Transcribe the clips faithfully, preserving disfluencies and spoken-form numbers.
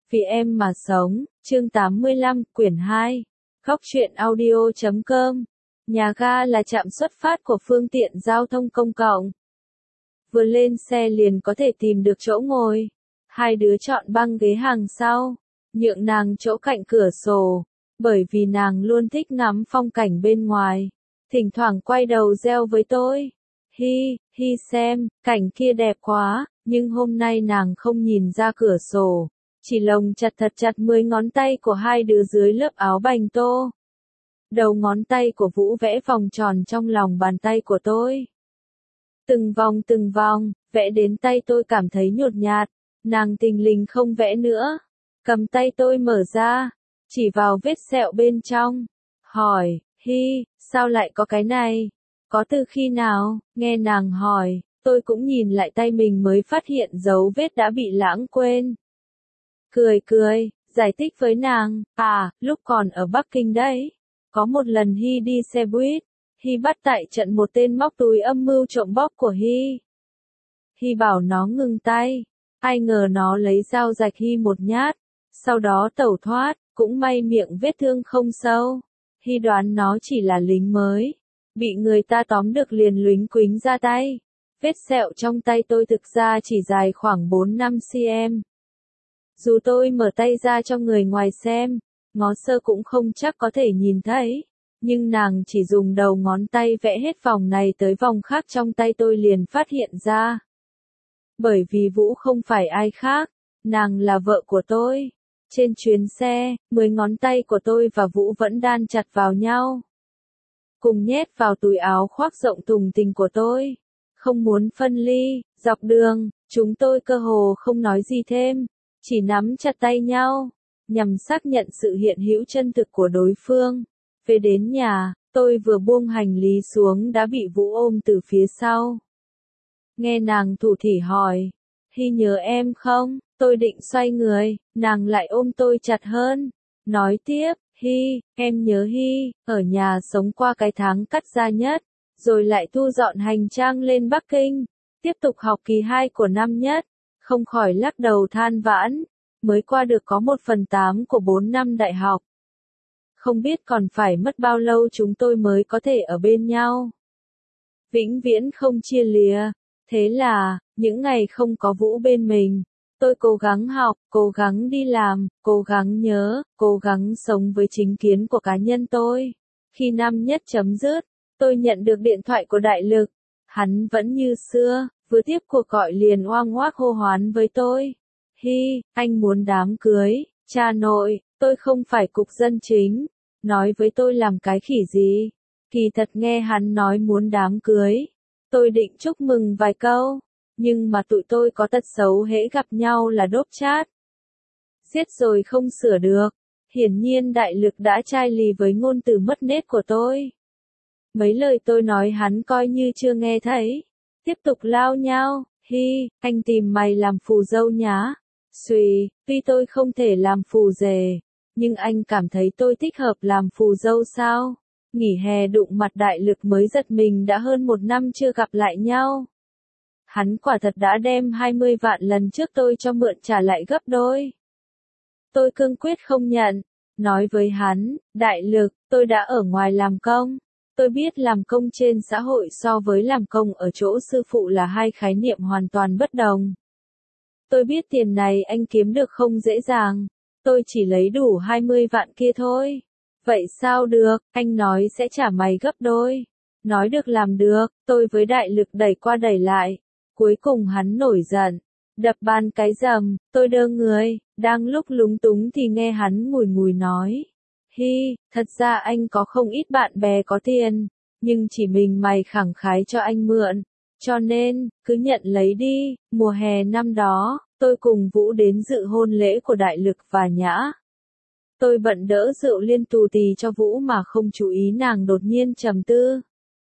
Vì em mà sống, chương tám mươi lăm, quyển hai. Góc truyện audio chấm com. Nhà ga là trạm xuất phát của phương tiện giao thông công cộng. Vừa lên xe liền có thể tìm được chỗ ngồi. Hai đứa chọn băng ghế hàng sau, nhượng nàng chỗ cạnh cửa sổ, bởi vì nàng luôn thích ngắm phong cảnh bên ngoài. Thỉnh thoảng quay đầu reo với tôi. Hi, hi xem, cảnh kia đẹp quá, nhưng hôm nay nàng không nhìn ra cửa sổ. Chỉ lồng chặt thật chặt mười ngón tay của hai đứa dưới lớp áo bành tô. Đầu ngón tay của Vũ vẽ vòng tròn trong lòng bàn tay của tôi. Từng vòng từng vòng, vẽ đến tay tôi cảm thấy nhột nhạt, nàng tình lình không vẽ nữa. Cầm tay tôi mở ra, chỉ vào vết sẹo bên trong. Hỏi, hi, sao lại có cái này? Có từ khi nào? Nghe nàng hỏi, tôi cũng nhìn lại tay mình mới phát hiện dấu vết đã bị lãng quên. Cười cười, giải thích với nàng, à, lúc còn ở Bắc Kinh đấy. Có một lần Hi đi xe buýt, Hi bắt tại trận một tên móc túi âm mưu trộm bóp của Hi. Hi bảo nó ngừng tay, ai ngờ nó lấy dao rạch Hi một nhát, sau đó tẩu thoát, cũng may miệng vết thương không sâu. Hi đoán nó chỉ là lính mới, bị người ta tóm được liền lính quính ra tay. Vết sẹo trong tay tôi thực ra chỉ dài khoảng bốn năm xăng-ti-mét. Dù tôi mở tay ra cho người ngoài xem, ngó sơ cũng không chắc có thể nhìn thấy, nhưng nàng chỉ dùng đầu ngón tay vẽ hết vòng này tới vòng khác trong tay tôi liền phát hiện ra. Bởi vì Vũ không phải ai khác, nàng là vợ của tôi. Trên chuyến xe, mười ngón tay của tôi và Vũ vẫn đan chặt vào nhau, cùng nhét vào túi áo khoác rộng thùng thình của tôi. Không muốn phân ly, dọc đường, chúng tôi cơ hồ không nói gì thêm. Chỉ nắm chặt tay nhau, nhằm xác nhận sự hiện hữu chân thực của đối phương. Về đến nhà, tôi vừa buông hành lý xuống đã bị Vũ ôm từ phía sau. Nghe nàng thủ thỉ hỏi, Hi nhớ em không? Tôi định xoay người, nàng lại ôm tôi chặt hơn. Nói tiếp, Hi, em nhớ Hi, ở nhà sống qua cái tháng cắt da nhất, rồi lại thu dọn hành trang lên Bắc Kinh, tiếp tục học kỳ hai của năm nhất. Không khỏi lắc đầu than vãn, mới qua được có một phần tám của bốn năm đại học. Không biết còn phải mất bao lâu chúng tôi mới có thể ở bên nhau. Vĩnh viễn không chia lìa. Thế là, những ngày không có Vũ bên mình, tôi cố gắng học, cố gắng đi làm, cố gắng nhớ, cố gắng sống với chính kiến của cá nhân tôi. Khi năm nhất chấm dứt, tôi nhận được điện thoại của Đại Lực. Hắn vẫn như xưa. Vừa tiếp cuộc gọi liền oang oác hô hoán với tôi. Hi, anh muốn đám cưới, cha nội, tôi không phải cục dân chính. Nói với tôi làm cái khỉ gì? Kỳ thật nghe hắn nói muốn đám cưới. Tôi định chúc mừng vài câu, nhưng mà tụi tôi có tật xấu hễ gặp nhau là đốp chát. Giết rồi không sửa được. Hiển nhiên Đại Lực đã chai lì với ngôn từ mất nết của tôi. Mấy lời tôi nói hắn coi như chưa nghe thấy. Tiếp tục lao nhau, Hi, anh tìm mày làm phù dâu nhá. Xùy, tuy tôi không thể làm phù rể, nhưng anh cảm thấy tôi thích hợp làm phù dâu sao? Nghỉ hè đụng mặt Đại Lực mới giật mình đã hơn một năm chưa gặp lại nhau. Hắn quả thật đã đem hai mươi vạn lần trước tôi cho mượn trả lại gấp đôi. Tôi cương quyết không nhận, nói với hắn, Đại Lực, tôi đã ở ngoài làm công. Tôi biết làm công trên xã hội so với làm công ở chỗ sư phụ là hai khái niệm hoàn toàn bất đồng. Tôi biết tiền này anh kiếm được không dễ dàng. Tôi chỉ lấy đủ hai mươi vạn kia thôi. Vậy sao được, anh nói sẽ trả mày gấp đôi. Nói được làm được, tôi với Đại Lực đẩy qua đẩy lại. Cuối cùng hắn nổi giận, đập bàn cái rầm, tôi đơ người, đang lúc lúng túng thì nghe hắn ngùi ngùi nói. Hi, thật ra anh có không ít bạn bè có tiền, nhưng chỉ mình mày khẳng khái cho anh mượn, cho nên, cứ nhận lấy đi. Mùa hè năm đó, tôi cùng Vũ đến dự hôn lễ của Đại Lực và Nhã. Tôi bận đỡ rượu liên tù tì cho Vũ mà không chú ý nàng đột nhiên trầm tư.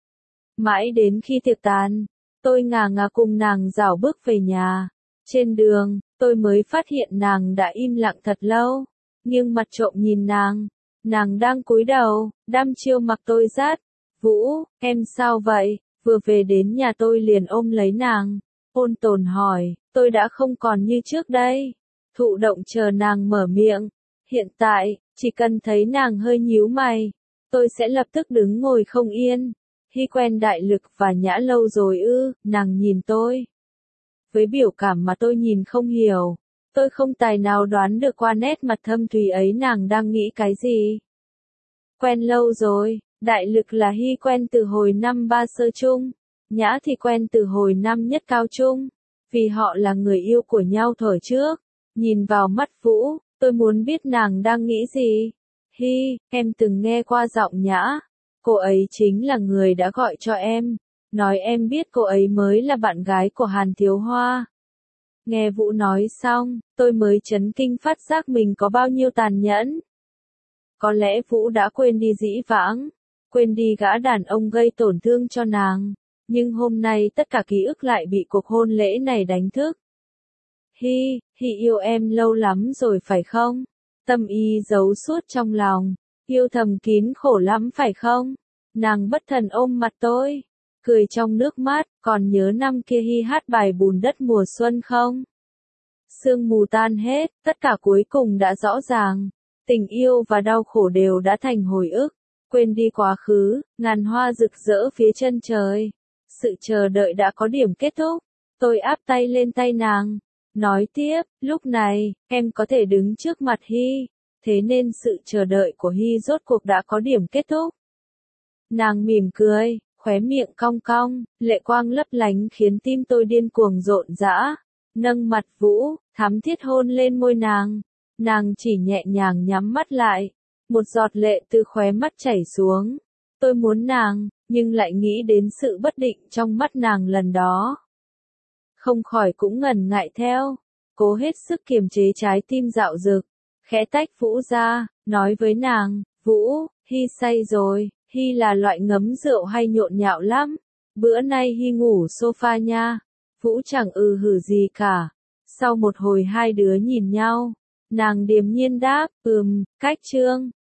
Mãi đến khi tiệc tàn, tôi ngà ngà cùng nàng rảo bước về nhà. Trên đường, tôi mới phát hiện nàng đã im lặng thật lâu, nghiêng mặt trộm nhìn nàng. Nàng đang cúi đầu, đăm chiêu mặc tôi dắt. Vũ, em sao vậy? Vừa về đến nhà tôi liền ôm lấy nàng. Ôn tồn hỏi, tôi đã không còn như trước đây. thụ động chờ nàng mở miệng. Hiện tại, chỉ cần thấy nàng hơi nhíu mày, tôi sẽ lập tức đứng ngồi không yên. Hy quen đại lực và nhã lâu rồi ư, nàng nhìn tôi. Với biểu cảm mà tôi nhìn không hiểu, tôi không tài nào đoán được qua nét mặt thâm thúy ấy nàng đang nghĩ cái gì. Quen lâu rồi, đại lực là Hy quen từ hồi năm ba sơ chung, nhã thì quen từ hồi năm nhất cao trung, vì họ là người yêu của nhau thuở trước. Nhìn vào mắt Vũ, tôi muốn biết nàng đang nghĩ gì. Hy, em từng nghe qua giọng nhã. Cô ấy chính là người đã gọi cho em, nói em biết cô ấy mới là bạn gái của Hàn Thiếu Hoa. Nghe Vũ nói xong, tôi mới chấn kinh phát giác mình có bao nhiêu tàn nhẫn. Có lẽ Vũ đã quên đi dĩ vãng, quên đi gã đàn ông gây tổn thương cho nàng, nhưng hôm nay tất cả ký ức lại bị cuộc hôn lễ này đánh thức. Hy, Hy yêu em lâu lắm rồi phải không? Tâm ý giấu suốt trong lòng, yêu thầm kín khổ lắm phải không? Nàng bất thần ôm mặt tôi, cười trong nước mắt, còn nhớ năm kia Hy hát bài bùn đất mùa xuân không? Sương mù tan hết, tất cả cuối cùng đã rõ ràng, tình yêu và đau khổ đều đã thành hồi ức, quên đi quá khứ, ngàn hoa rực rỡ phía chân trời. Sự chờ đợi đã có điểm kết thúc, tôi áp tay lên tay nàng, nói tiếp, lúc này, em có thể đứng trước mặt Hy, thế nên sự chờ đợi của Hy rốt cuộc đã có điểm kết thúc. Nàng mỉm cười, khóe miệng cong cong, lệ quang lấp lánh khiến tim tôi điên cuồng rộn rã, nâng mặt Vũ, thắm thiết hôn lên môi nàng. Nàng chỉ nhẹ nhàng nhắm mắt lại, một giọt lệ từ khóe mắt chảy xuống. Tôi muốn nàng, nhưng lại nghĩ đến sự bất định trong mắt nàng lần đó. Không khỏi cũng ngần ngại theo, cố hết sức kiềm chế trái tim dạo dực, khẽ tách Vũ ra, nói với nàng, Vũ, Hy say rồi, Hy là loại ngấm rượu hay nhộn nhạo lắm, bữa nay Hy ngủ sofa nha. Vũ chẳng ừ hử gì cả. Sau một hồi hai đứa nhìn nhau, nàng điềm nhiên đáp, ừm, cách chương.